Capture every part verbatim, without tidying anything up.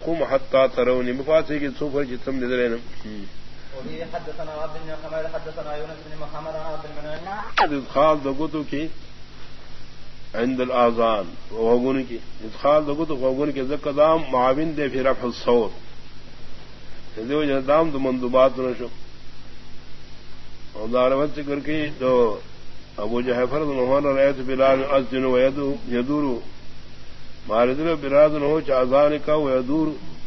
قم حتى تروني مفاسي سوف جتم ندرين. وفي حدثنا عبد بن حميد حدثنا يونس بن محمد عن عبد المنعم ادخال دغتو کی عند الاذان وغون کی ادخال دغتو وغون کی زکدام معاون دے پھر رفع الصوت جو جدام دو مندوبات نشو اور دعوت ذکر کی تو ابو جعفر انہوں نے رایت بلال اذن و يدور ماردل براد نو چازان کا ويدور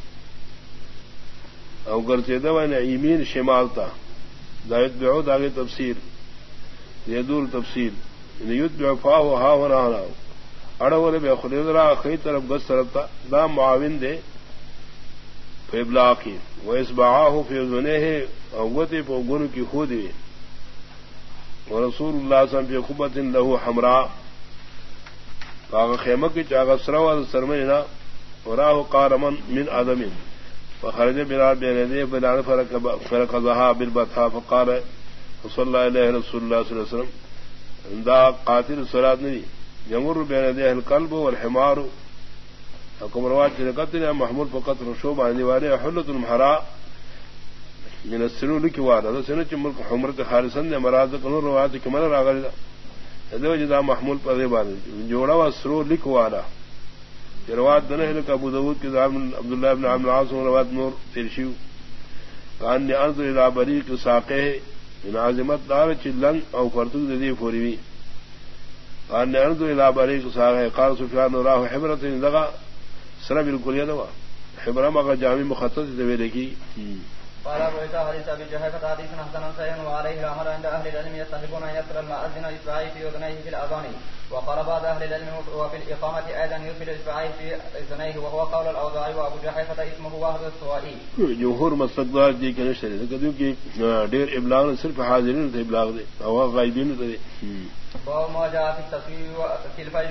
او گرچیدہ وینا ایمین شمال تا دایت بیعو داغی تفسیر یدور تفسیر یود بیعو فاو ہا ورانا اڑولی بے خلید را خی طرف گس طرف تا دا معاون دے فی ابلاقی و اسبعاہو فی ذنیہ اوتی پا گنو کی خودی و رسول اللہ صلی اللہ علیہ وسلم فی خبت لہو حمراء کاغا خیمہ کی چاگا سروا سرمیننا وراہو قارمن من آدمین فخرج بلال بين يديه بلال فركضها بالبطحاء فقال صلى عليه رسول الله صلى الله عليه وسلم عند قاتل الصلاة نبي يمر بين يديه القلب والحمار حكم رواه قتل محمول فقط رشوب عن ديوانه حلة المحراء من السنو لك وارد هذا سنة ملك حمرة خالصا مرادق نور رواه كمان راغل هذا وجد محمول فذيبان جوڑا والسنو لك وارد روایت دنے ہے کہ ابو داؤد کے زمان عبداللہ ابن عمرو العاص روایت نور ترشیو کان نے انظر الى بریق ساقے من عظمت دار چلن او فرتو ذی فوری کان نے انظر الى بریق ساقے قال سفیان راہ حبرۃ لغا سر بالکل یدوا حبرہ ما جامع مختص دے لکی قال ابو عيسى حديث ابي جهيفة حديث حسن صحيح وعليه الامر عند اهل العلم يتفقون ان يسر المؤذن اصبعيه في اذنيه في الاذان وقال بعض اهل العلم وفي الاقامه ايضا يرسل اصبعيه في اذنيه وهو قول الاوزاعي وابو جهيفة اسمه واحد السوائي. جمهور مستقبل دی کہ نشری کہ کہ دیر ابلاغ صرف حاضرین تے ابلاغ دے او غائبین تے وہ ما جاء في التصوير